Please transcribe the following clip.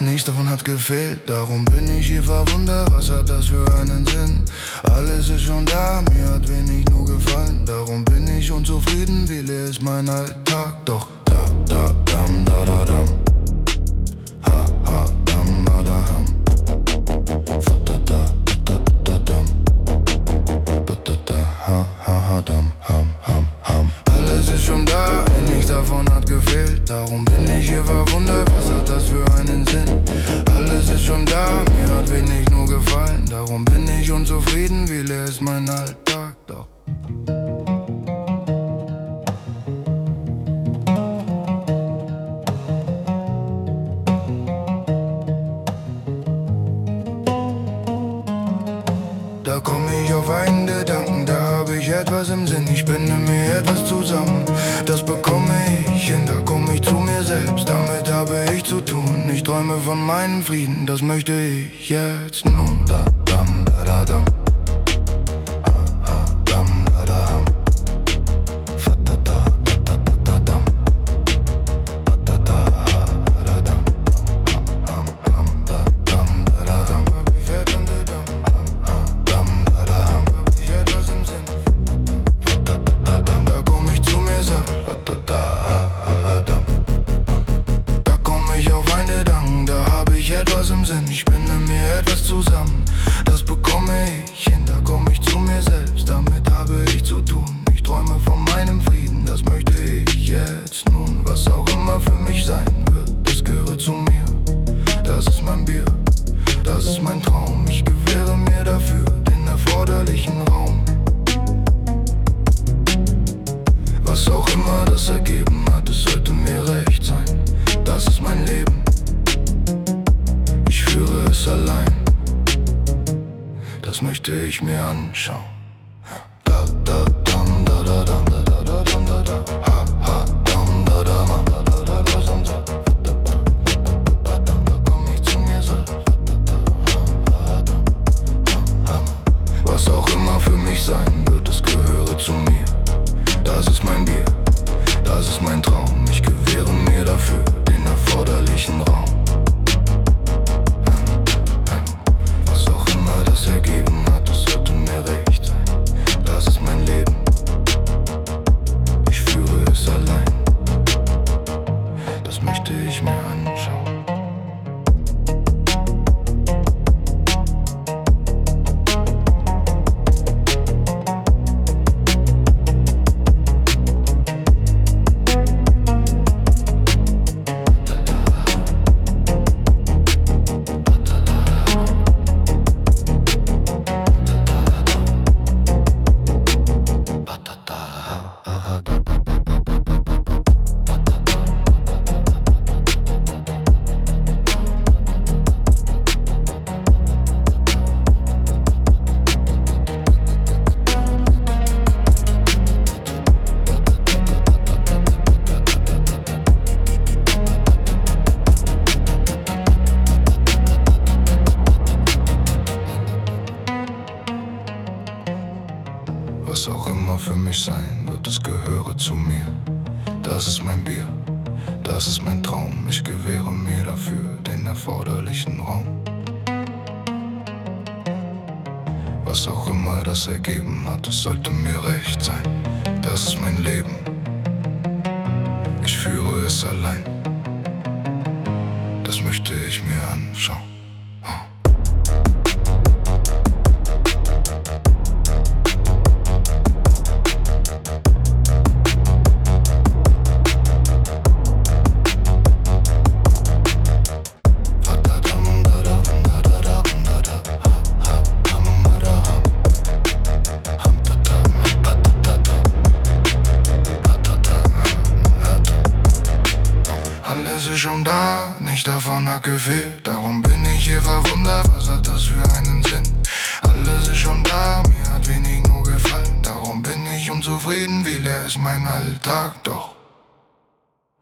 nichts davon hat gefehlt. Darum bin ich hier verwundert, was hat das für einen Sinn? Alles ist schon da, mir hat wenig nur gefallen. Darum bin ich unzufrieden, wie leer ist mein Alltag. Doch dam, da, dam. Ha, ha, dam, da, ham. Alles ist schon da, nichts davon hat gefehlt. Darum bin ich hier verwundert, was hat das für einen Sinn? Alles ist schon da, mir hat wenig nur gefallen. Darum bin ich unzufrieden, wie leer ist mein Alltag. Doch da komm ich auf einen Gedanken, da hab ich etwas im Sinn. Ich binde mir etwas zusammen, das bekomme ich hin. Da komm ich zu mir selbst, damit habe ich zu tun. Ich träume von meinem Frieden, das möchte ich jetzt nun. Da, dam, da, dam. Ha, ha, dam, da, ham. Fa, da, da, da, dam. Ba, da, da, ha, da, dam. Ham, ham, da, dam, da, dam. Etwas im Sinn, ich binde mir etwas zusammen, das bekomme ich hin, da komm ich zu mir selbst, damit habe ich zu tun. Ich träume von meinem Frieden, das möchte ich jetzt nun. Was auch immer für mich sein wird, das gehört zu mir. Das ist mein Bier, das ist mein Traum. Ich gewähre mir dafür den erforderlichen Raum. Was auch immer das ergeben hat, es sollte mir recht sein. Das ist mein Leben. Ich führe es allein, das möchte ich mir anschauen. Da, da, dam, da, da, dam, da, da, da, dam, da, da. Ha, ha, dam, da, da, ma, da, da, da, da, dam, da. Da komm ich zu mir selbst. Was auch immer für mich sein wird, es gehöre zu mir. Das ist mein Bier, das ist mein Traum. Ich gewähre mir dafür den erforderlichen Raum. Ergeben hat, es sollte mir recht sein. Das ist mein Leben. Ich führe es allein. Das möchte ich mir anschauen. Was auch immer für mich sein wird, es gehöre zu mir. Das ist mein Bier, das ist mein Traum. Ich gewähre mir dafür den erforderlichen Raum. Was auch immer das ergeben hat, es sollte mir recht sein. Das ist mein Leben. Ich führe es allein. Das möchte ich mir anschauen. Alles ist schon da, nicht davon hat gefehlt. Darum bin ich hier verwundert, was hat das für einen Sinn? Alles ist schon da, mir hat wenig nur gefallen. Darum bin ich unzufrieden, wie leer ist mein Alltag. Doch